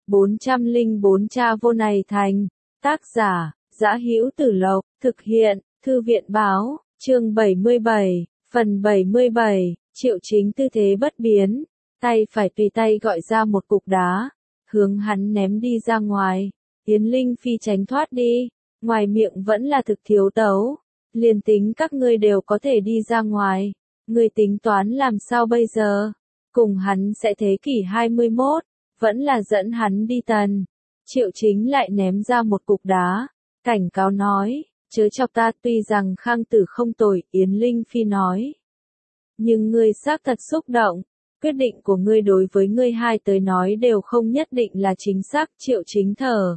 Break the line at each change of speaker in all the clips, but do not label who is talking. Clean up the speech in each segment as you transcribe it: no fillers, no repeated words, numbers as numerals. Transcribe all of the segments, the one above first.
404 Cha vô này thành. Tác giả, Dã Hữu Tử Lộc, thực hiện, Thư viện báo, chương 77, phần 77, Triệu Chính tư thế bất biến, tay phải tùy tay gọi ra một cục đá, hướng hắn ném đi ra ngoài. Yến Linh Phi tránh thoát đi, ngoài miệng vẫn là thực thiếu tấu. Liền tính các ngươi đều có thể đi ra ngoài, ngươi tính toán làm sao bây giờ? Cùng hắn sẽ thế kỷ 21, vẫn là dẫn hắn đi tần. Triệu Chính lại ném ra một cục đá, cảnh cáo nói, chớ chọc ta. Tuy rằng Khang Tử không tồi, Yến Linh Phi nói, nhưng ngươi xác thật xúc động, quyết định của ngươi đối với ngươi hai tới nói đều không nhất định là chính xác. Triệu Chính thở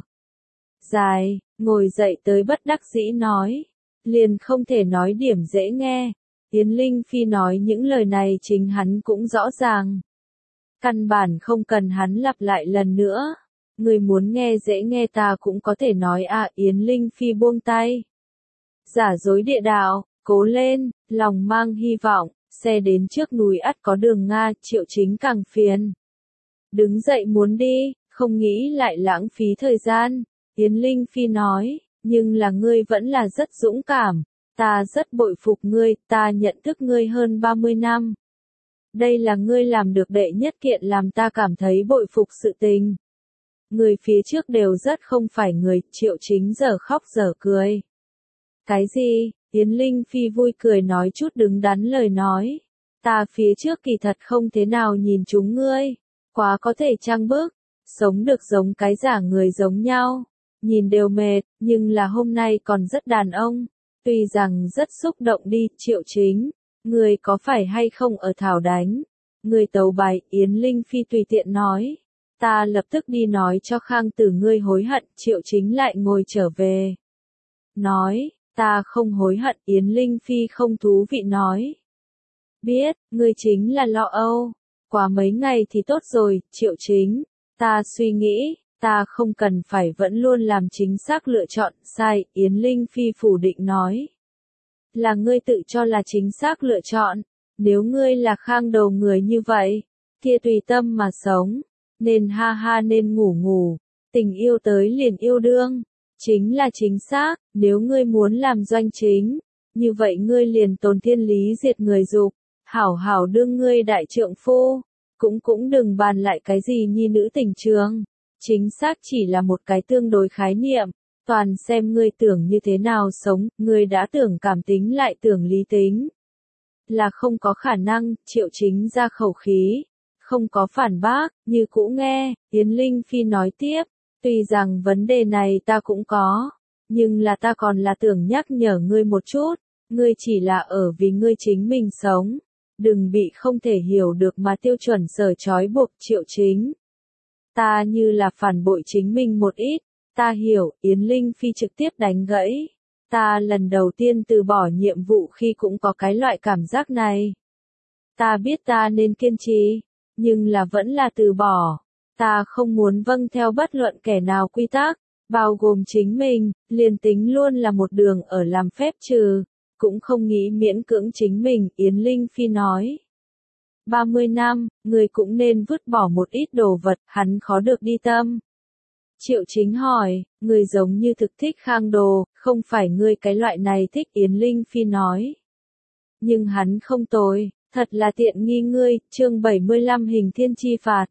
dài, ngồi dậy tới bất đắc dĩ nói, liền không thể nói điểm dễ nghe. Yến Linh Phi nói những lời này chính hắn cũng rõ ràng, căn bản không cần hắn lặp lại lần nữa. Người muốn nghe dễ nghe ta cũng có thể nói à. Yến Linh Phi buông tay, giả dối địa đạo, cố lên, lòng mang hy vọng, xe đến trước núi ắt có đường Nga. Triệu Chính càng phiền, đứng dậy muốn đi, không nghĩ lại lãng phí thời gian. Yến Linh Phi nói, nhưng là ngươi vẫn là rất dũng cảm, ta rất bội phục ngươi, ta nhận thức ngươi hơn 30 năm. Đây là ngươi làm được đệ nhất kiện làm ta cảm thấy bội phục sự tình. Người phía trước đều rất không phải người. Triệu Chính giờ khóc giờ cười. Cái gì? Yến Linh Phi vui cười nói chút đứng đắn lời nói. Ta phía trước kỳ thật không thế nào nhìn chúng ngươi, quá có thể trang bức, sống được giống cái giả người giống nhau, nhìn đều mệt, nhưng là hôm nay còn rất đàn ông, tuy rằng rất xúc động đi. Triệu Chính, ngươi có phải hay không ở thảo đánh? Ngươi tấu bài. Yến Linh Phi tùy tiện nói, ta lập tức đi nói cho Khang Tử ngươi hối hận. Triệu Chính lại ngồi trở về, nói, ta không hối hận. Yến Linh Phi không thú vị nói, biết, ngươi chính là lo âu, quá mấy ngày thì tốt rồi. Triệu Chính, ta suy nghĩ, ta không cần phải vẫn luôn làm chính xác lựa chọn. Sai. Yến Linh Phi phủ định nói, là ngươi tự cho là chính xác lựa chọn, nếu ngươi là Khang đầu người như vậy, kia tùy tâm mà sống, nên ha ha nên ngủ ngủ, tình yêu tới liền yêu đương, chính là chính xác. Nếu ngươi muốn làm doanh chính, như vậy ngươi liền tồn thiên lý diệt người dục, hảo hảo đương ngươi đại trượng phu, cũng đừng bàn lại cái gì nhi nữ tình trường, chính xác chỉ là một cái tương đối khái niệm, toàn xem ngươi tưởng như thế nào sống. Ngươi đã tưởng cảm tính lại tưởng lý tính, là không có khả năng. Triệu Chính ra khẩu khí, không có phản bác, như cũ nghe. Yến Linh Phi nói tiếp, tuy rằng vấn đề này ta cũng có, nhưng là ta còn là tưởng nhắc nhở ngươi một chút, ngươi chỉ là ở vì ngươi chính mình sống, đừng bị không thể hiểu được mà tiêu chuẩn sở trói buộc. Triệu Chính, ta như là phản bội chính mình một ít, ta hiểu. Yến Linh Phi trực tiếp đánh gãy, ta lần đầu tiên từ bỏ nhiệm vụ khi cũng có cái loại cảm giác này. Ta biết ta nên kiên trì, nhưng là vẫn là từ bỏ. Ta không muốn vâng theo bất luận kẻ nào quy tắc, bao gồm chính mình, liền tính luôn là một đường ở làm phép trừ, cũng không nghĩ miễn cưỡng chính mình. Yến Linh Phi nói, 30 năm, người cũng nên vứt bỏ một ít đồ vật, hắn khó được đi tâm. Triệu Chính hỏi, người giống như thực thích Khang đồ, không phải ngươi cái loại này thích. Yến Linh Phi nói, nhưng hắn không tồi, thật là tiện nghi ngươi. Chương 75 Hình Thiên Chi Phạt.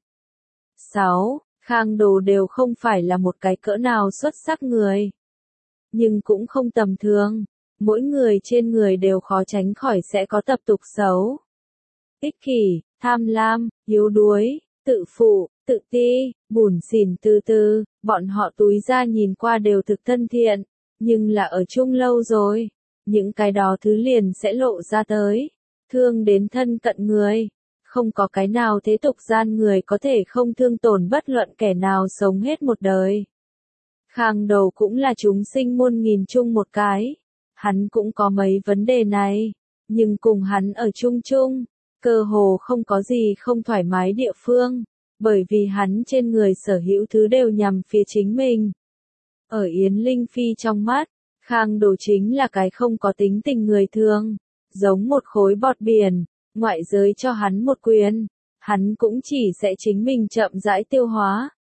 6. Khang đồ đều không phải là một cái cỡ nào xuất sắc người, nhưng cũng không tầm thường. Mỗi người trên người đều khó tránh khỏi sẽ có tập tục xấu, ích kỷ, tham lam, yếu đuối, tự phụ, tự ti, bủn xỉn. Từ bọn họ túi ra nhìn qua đều thực thân thiện, nhưng là ở chung lâu rồi, những cái đó thứ liền sẽ lộ ra tới, thương đến thân cận người. Không có cái nào thế tục gian người có thể không thương tổn bất luận kẻ nào sống hết một đời. Khang đầu cũng là chúng sinh muôn nghìn chung một cái, hắn cũng có mấy vấn đề này, nhưng cùng hắn ở chung chung, cơ hồ không có gì không thoải mái địa phương, bởi vì hắn trên người sở hữu thứ đều nhằm phía chính mình. Ở Yến Linh Phi trong mắt, Khang đồ chính là cái không có tính tình người thường, giống một khối bọt biển, ngoại giới cho hắn một quyền, hắn cũng chỉ sẽ chính mình chậm rãi tiêu hóa,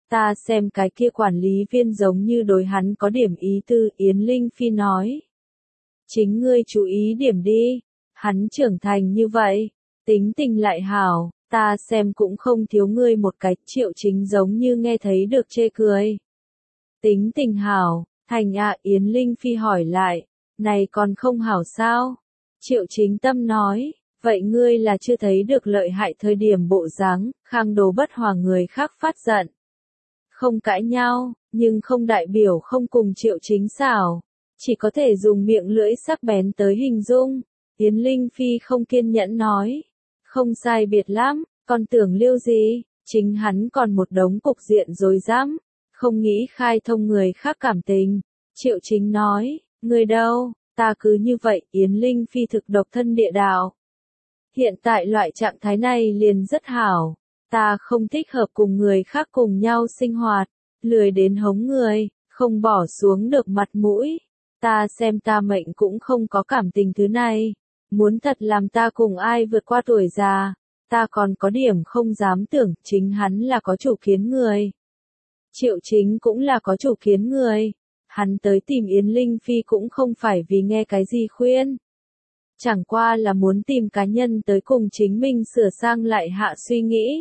Ta xem cái kia quản lý viên giống như đối hắn có điểm ý tư, Yến Linh Phi nói. Chính ngươi chú ý điểm đi, hắn trưởng thành như vậy, tính tình lại hảo, ta xem cũng không thiếu ngươi một cái. Triệu Chính giống như nghe thấy được chê cười. Tính tình hảo, thành à, Yến Linh Phi hỏi lại, này còn không hảo sao? Triệu Chính Tâm nói, vậy ngươi là chưa thấy được lợi hại thời điểm bộ dáng. Khang Đồ bất hòa người khác phát giận. Không cãi nhau, nhưng không đại biểu không cùng Triệu Chính xảo. Chỉ có thể dùng miệng lưỡi sắc bén tới hình dung. Yến Linh Phi không kiên nhẫn nói. Không sai biệt lắm, còn tưởng lưu gì, chính hắn còn một đống cục diện rối rắm, không nghĩ khai thông người khác cảm tình. Triệu Chính nói, người đâu, ta cứ như vậy. Yến Linh Phi thực độc thân địa đạo. Hiện tại loại trạng thái này liền rất hảo. Ta không thích hợp cùng người khác cùng nhau sinh hoạt, lười đến hống người, không bỏ xuống được mặt mũi. Ta xem ta mệnh cũng không có cảm tình thứ này. Muốn thật làm ta cùng ai vượt qua tuổi già, ta còn có điểm không dám tưởng. Chính hắn là có chủ kiến người. Triệu Chính cũng là có chủ kiến người. Hắn tới tìm Yến Linh Phi cũng không phải vì nghe cái gì khuyên. Chẳng qua là muốn tìm cá nhân tới cùng chính mình sửa sang lại hạ suy nghĩ.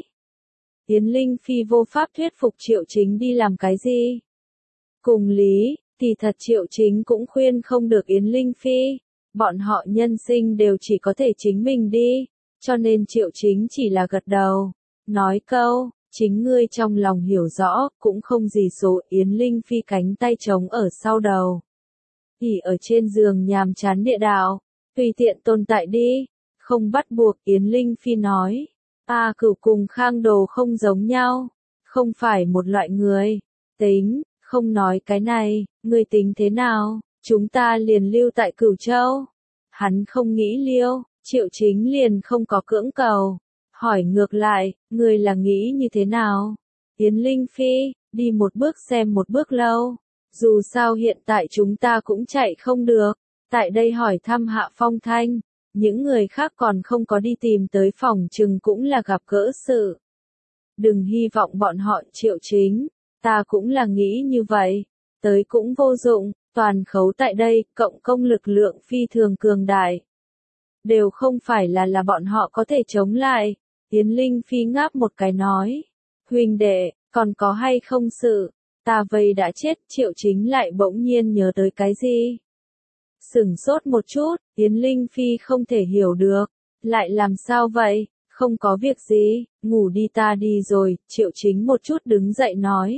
Yến Linh Phi vô pháp thuyết phục Triệu Chính đi làm cái gì. Cùng lý, thì thật Triệu Chính cũng khuyên không được Yến Linh Phi. Bọn họ nhân sinh đều chỉ có thể chính mình đi. Cho nên Triệu Chính chỉ là gật đầu. Nói câu, chính ngươi trong lòng hiểu rõ, cũng không gì số. Yến Linh Phi cánh tay trống ở sau đầu. ỉ ở trên giường nhàm chán địa đạo. Tùy tiện tồn tại đi. Không bắt buộc. Yến Linh Phi nói. Cửu cùng Khang Đồ không giống nhau. Không phải một loại người. Tính, không nói cái này, ngươi tính thế nào? Chúng ta liền lưu tại Cửu Châu. Hắn không nghĩ liêu, Triệu Chính liền không có cưỡng cầu. Hỏi ngược lại, ngươi là nghĩ như thế nào? Yến Linh Phi, đi một bước xem một bước lâu. Dù sao hiện tại chúng ta cũng chạy không được. Tại đây hỏi thăm Hạ Phong Thanh. Những người khác còn không có đi tìm tới phòng chừng cũng là gặp gỡ sự. Đừng hy vọng bọn họ. Triệu Chính, ta cũng là nghĩ như vậy. Tới cũng vô dụng, toàn khấu tại đây, cộng công lực lượng phi thường cường đại. Đều không phải là bọn họ có thể chống lại. Yến Linh Phi ngáp một cái nói. Huynh đệ, còn có hay không sự? Ta vây đã chết. Triệu Chính lại bỗng nhiên nhớ tới cái gì? Sửng sốt một chút, Yến Linh Phi không thể hiểu được. Lại làm sao vậy? Không có việc gì, ngủ đi ta đi rồi. Triệu Chính một chút đứng dậy nói.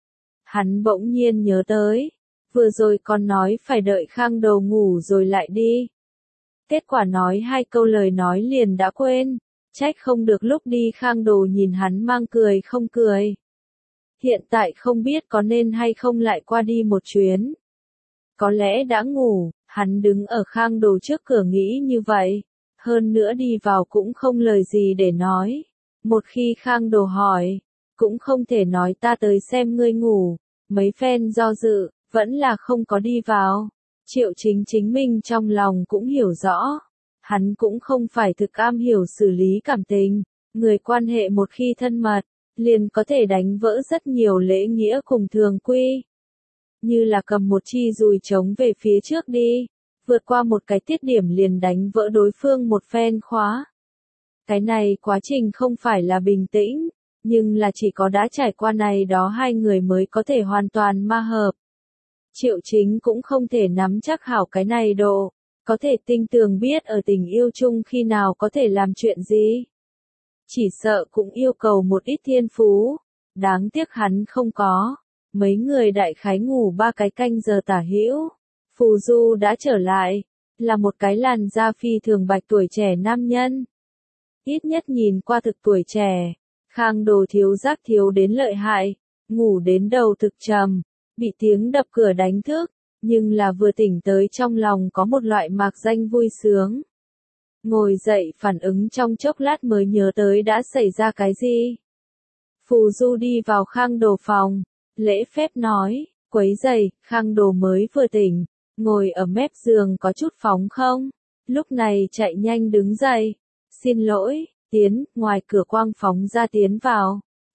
Hắn bỗng nhiên nhớ tới. Vừa rồi còn nói phải đợi Khang Đồ ngủ rồi lại đi. Kết quả nói hai câu lời nói liền đã quên. Trách không được lúc đi Khang Đồ nhìn hắn mang cười không cười. Hiện tại không biết có nên hay không lại qua đi một chuyến. Có lẽ đã ngủ, hắn đứng ở Khang Đồ trước cửa nghĩ như vậy. Hơn nữa đi vào cũng không lời gì để nói. Một khi Khang Đồ hỏi, cũng không thể nói ta tới xem ngươi ngủ. Mấy phen do dự, vẫn là không có đi vào. Triệu Chính chính mình trong lòng cũng hiểu rõ. Hắn cũng không phải thực am hiểu xử lý cảm tình. Người quan hệ một khi thân mật, liền có thể đánh vỡ rất nhiều lễ nghĩa cùng thường quy. Như là cầm một chi dùi trống về phía trước đi. Vượt qua một cái tiết điểm liền đánh vỡ đối phương một phen khóa. Cái này quá trình không phải là bình tĩnh, nhưng là chỉ có đã trải qua này đó hai người mới có thể hoàn toàn ma hợp. Triệu Chính cũng không thể nắm chắc hảo cái này độ, có thể tinh tường biết ở tình yêu chung khi nào có thể làm chuyện gì. Chỉ sợ cũng yêu cầu một ít thiên phú, đáng tiếc hắn không có. Mấy người đại khái ngủ 3 cái canh giờ tả hữu. Phù Du đã trở lại, là một cái làn da phi thường bạch tuổi trẻ nam nhân. Ít nhất nhìn qua thực tuổi trẻ, Khang Đồ thiếu giác thiếu đến lợi hại, ngủ đến đầu thực trầm, bị tiếng đập cửa đánh thức, nhưng là vừa tỉnh tới trong lòng có một loại mạc danh vui sướng. Ngồi dậy phản ứng trong chốc lát mới nhớ tới đã xảy ra cái gì. Phù Du đi vào Khang Đồ phòng, lễ phép nói, quấy giày. Khang Đồ mới vừa tỉnh, ngồi ở mép giường có chút phóng không, lúc này chạy nhanh đứng dậy, xin lỗi, tiến, ngoài cửa quang phóng ra tiến vào.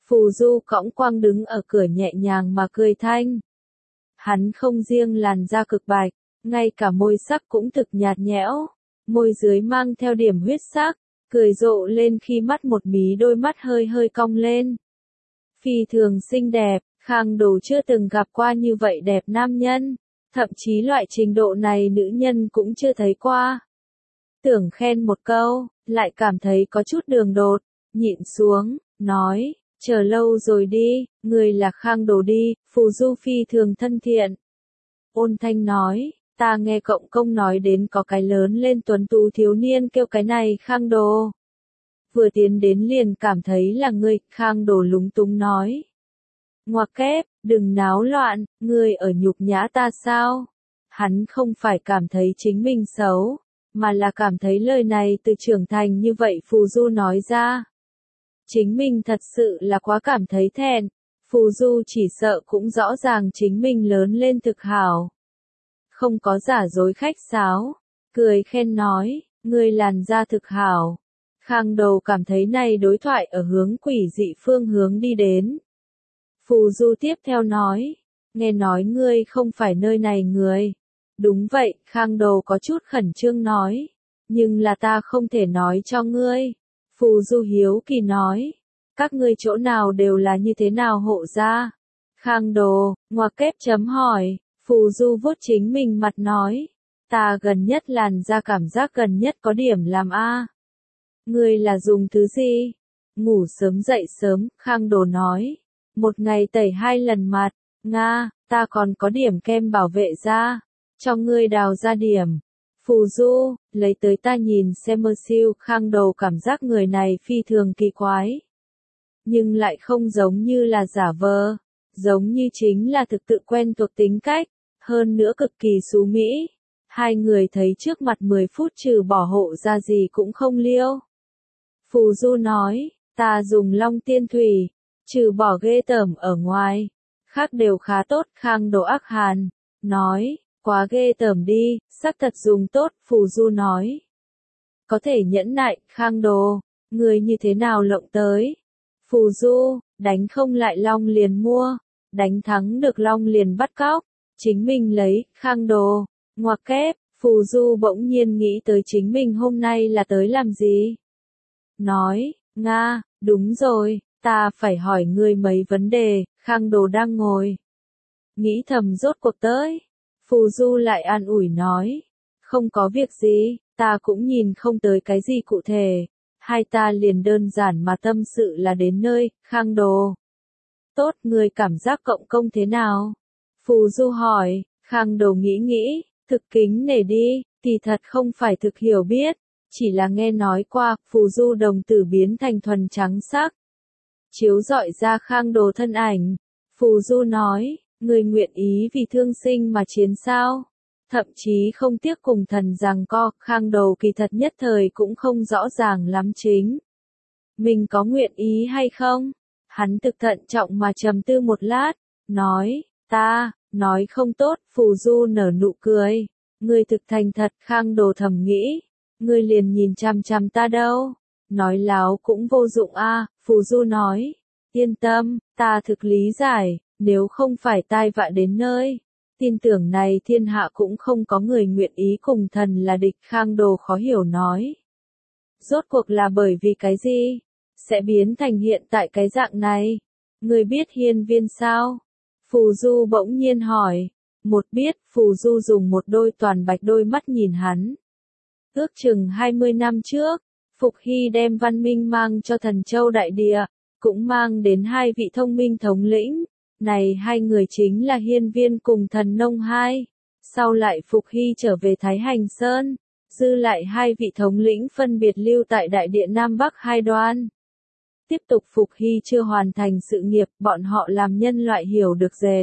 Phù Du cõng quang đứng ở cửa nhẹ nhàng mà cười thanh. Hắn không riêng làn da cực bạch, ngay cả môi sắc cũng thực nhạt nhẽo, môi dưới mang theo điểm huyết sắc, cười rộ lên khi mắt một mí đôi mắt hơi hơi cong lên. Phi thường xinh đẹp, Khang Đồ chưa từng gặp qua như vậy đẹp nam nhân, thậm chí loại trình độ này nữ nhân cũng chưa thấy qua. Tưởng khen một câu, lại cảm thấy có chút đường đột, nhịn xuống, nói, chờ lâu rồi đi, người là Khang Đồ đi, Phù Du phi thường thân thiện. Ôn thanh nói, ta nghe cộng công nói đến có cái lớn lên tuấn tú thiếu niên kêu cái này Khang Đồ. Vừa tiến đến liền cảm thấy là ngươi, Khang Đồ lúng túng nói. Ngoặc kép, đừng náo loạn, ngươi ở nhục nhã ta sao? Hắn không phải cảm thấy chính mình xấu, mà là cảm thấy lời này từ trưởng thành như vậy Phù Du nói ra. Chính mình thật sự là quá cảm thấy thẹn, Phù Du chỉ sợ cũng rõ ràng chính mình lớn lên thực hảo. Không có giả dối khách sáo, cười khen nói, ngươi làn da thực hảo. Khang Đồ cảm thấy này đối thoại ở hướng quỷ dị phương hướng đi đến. Phù Du tiếp theo nói, nghe nói ngươi không phải nơi này người. Đúng vậy, Khang Đồ có chút khẩn trương nói, nhưng là ta không thể nói cho ngươi. Phù Du hiếu kỳ nói, các ngươi chỗ nào đều là như thế nào hộ gia? Khang Đồ, ngoặc kép chấm hỏi, Phù Du vuốt chính mình mặt nói, ta gần nhất làn da cảm giác gần nhất có điểm làm a. Ngươi là dùng thứ gì? Ngủ sớm dậy sớm, Khang Đồ nói, một ngày tẩy 2 lần mặt, Nga, ta còn có điểm kem bảo vệ da, cho ngươi đào ra điểm. Phù Du, lấy tới ta nhìn xem mơ siêu, Khang Đồ cảm giác người này phi thường kỳ quái. Nhưng lại không giống như là giả vờ, giống như chính là thực tự quen thuộc tính cách, hơn nữa cực kỳ xú mỹ. Hai người thấy trước mặt 10 phút trừ bỏ hộ ra gì cũng không liêu. Phù Du nói, ta dùng Long Tiên Thủy, trừ bỏ ghê tởm ở ngoài, khác đều khá tốt. Khang Đồ ác hàn, nói, quá ghê tởm đi, sắc thật dùng tốt. Phù Du nói, có thể nhẫn nại. Khang Đồ, người như thế nào lộng tới? Phù Du, đánh không lại Long liền mua, đánh thắng được Long liền bắt cóc, chính mình lấy. Khang Đồ, ngoặc kép, Phù Du bỗng nhiên nghĩ tới chính mình hôm nay là tới làm gì. Nói, Nga, đúng rồi, ta phải hỏi ngươi mấy vấn đề. Khang Đồ đang ngồi, nghĩ thầm rốt cuộc tới. Phù Du lại an ủi nói, không có việc gì, ta cũng nhìn không tới cái gì cụ thể, hai ta liền đơn giản mà tâm sự là đến nơi. Khang Đồ, tốt, ngươi cảm giác cộng công thế nào? Phù Du hỏi. Khang Đồ nghĩ nghĩ, thực kính nể đi, thì thật không phải thực hiểu biết, chỉ là nghe nói qua. Phù Du đồng tử biến thành thuần trắng sắc, chiếu rọi ra Khang Đồ thân ảnh. Phù Du nói, người nguyện ý vì thương sinh mà chiến sao? Thậm chí không tiếc cùng thần giằng co. Khang Đồ kỳ thật nhất thời cũng không rõ ràng lắm chính mình có nguyện ý hay không. Hắn thực thận trọng mà trầm tư một lát, nói, ta, nói không tốt. Phù Du nở nụ cười, ngươi thực thành thật. Khang Đồ thầm nghĩ, ngươi liền nhìn chằm chằm ta đâu, nói láo cũng vô dụng a. Phù Du nói, yên tâm, ta thực lý giải, nếu không phải tai vạ đến nơi, tin tưởng này thiên hạ cũng không có người nguyện ý cùng thần là địch. Khang Đồ khó hiểu nói, rốt cuộc là bởi vì cái gì sẽ biến thành hiện tại cái dạng này? Ngươi biết hiên viên sao? Phù Du bỗng nhiên hỏi. Một biết. Phù Du dùng một đôi toàn bạch đôi mắt nhìn hắn. Ước chừng 20 năm trước, Phục Hy đem văn minh mang cho Thần Châu đại địa, cũng mang đến hai vị thông minh thống lĩnh. Này hai người chính là hiên viên cùng Thần Nông hai. Sau lại Phục Hy trở về Thái Hành Sơn, dư lại hai vị thống lĩnh phân biệt lưu tại đại địa Nam Bắc hai đoan. Tiếp tục Phục Hy chưa hoàn thành sự nghiệp, bọn họ làm nhân loại hiểu được dệt,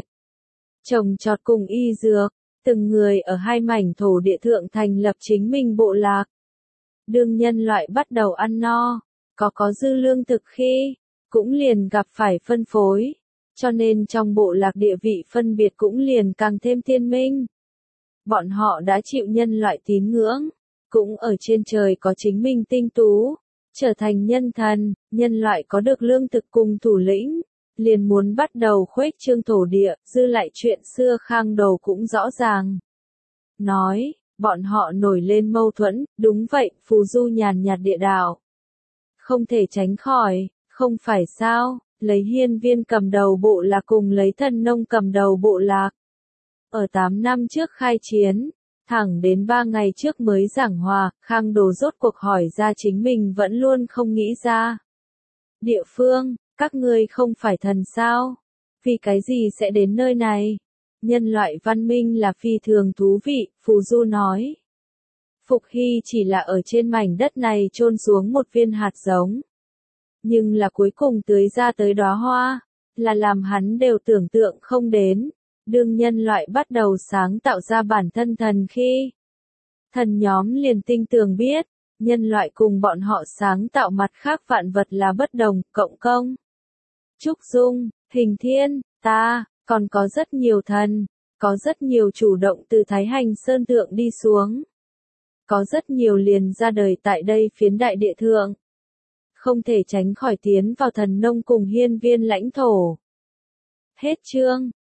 trồng trọt cùng y dược, từng người ở hai mảnh thổ địa thượng thành lập chính mình bộ lạc. Đương nhân loại bắt đầu ăn no, có dư lương thực khi, cũng liền gặp phải phân phối, cho nên trong bộ lạc địa vị phân biệt cũng liền càng thêm thiên minh. Bọn họ đã chịu nhân loại tín ngưỡng, cũng ở trên trời có chính mình tinh tú, trở thành nhân thần, nhân loại có được lương thực cùng thủ lĩnh, liền muốn bắt đầu khuếch trương thổ địa, dư lại chuyện xưa Khang Đầu cũng rõ ràng. Nói, bọn họ nổi lên mâu thuẫn, đúng vậy, phù du nhàn nhạt địa đạo. Không thể tránh khỏi, không phải sao, lấy Hiên Viên cầm đầu bộ lạc cùng lấy Thần Nông cầm đầu bộ lạc. Ở 8 năm trước khai chiến, thẳng đến 3 ngày trước mới giảng hòa, Khang Đồ rốt cuộc hỏi ra chính mình vẫn luôn không nghĩ ra. Địa phương, các ngươi không phải thần sao? Vì cái gì sẽ đến nơi này? Nhân loại văn minh là phi thường thú vị, Phù Du nói. Phục Hy chỉ là ở trên mảnh đất này chôn xuống một viên hạt giống. Nhưng là cuối cùng tưới ra tới đóa hoa, là làm hắn đều tưởng tượng không đến. Đương nhân loại bắt đầu sáng tạo ra bản thân thần khi. Thần nhóm liền tinh tường biết, nhân loại cùng bọn họ sáng tạo mặt khác vạn vật là bất đồng, cộng công. Trúc Dung, Hình Thiên, ta, còn có rất nhiều thần, có rất nhiều chủ động từ Thái Hành Sơn Thượng đi xuống. Có rất nhiều liền ra đời tại đây phiến đại địa thượng. Không thể tránh khỏi tiến vào Thần Nông cùng Hiên Viên lãnh thổ. Hết chương.